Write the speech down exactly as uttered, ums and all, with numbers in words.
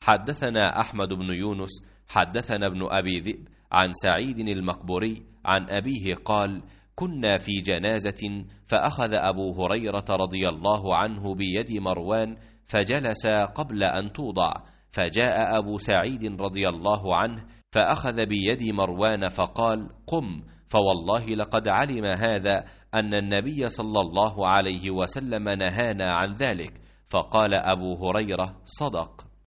حدثنا أحمد بن يونس حدثنا ابن أبي ذئب عن سعيد المقبوري عن أبيه قال: كنا في جنازة فأخذ أبو هريرة رضي الله عنه بيد مروان فجلس قبل أن توضع، فجاء أبو سعيد رضي الله عنه فأخذ بيد مروان فقال: قم، فوالله لقد علم هذا أن النبي صلى الله عليه وسلم نهانا عن ذلك. فقال أبو هريرة: صدق.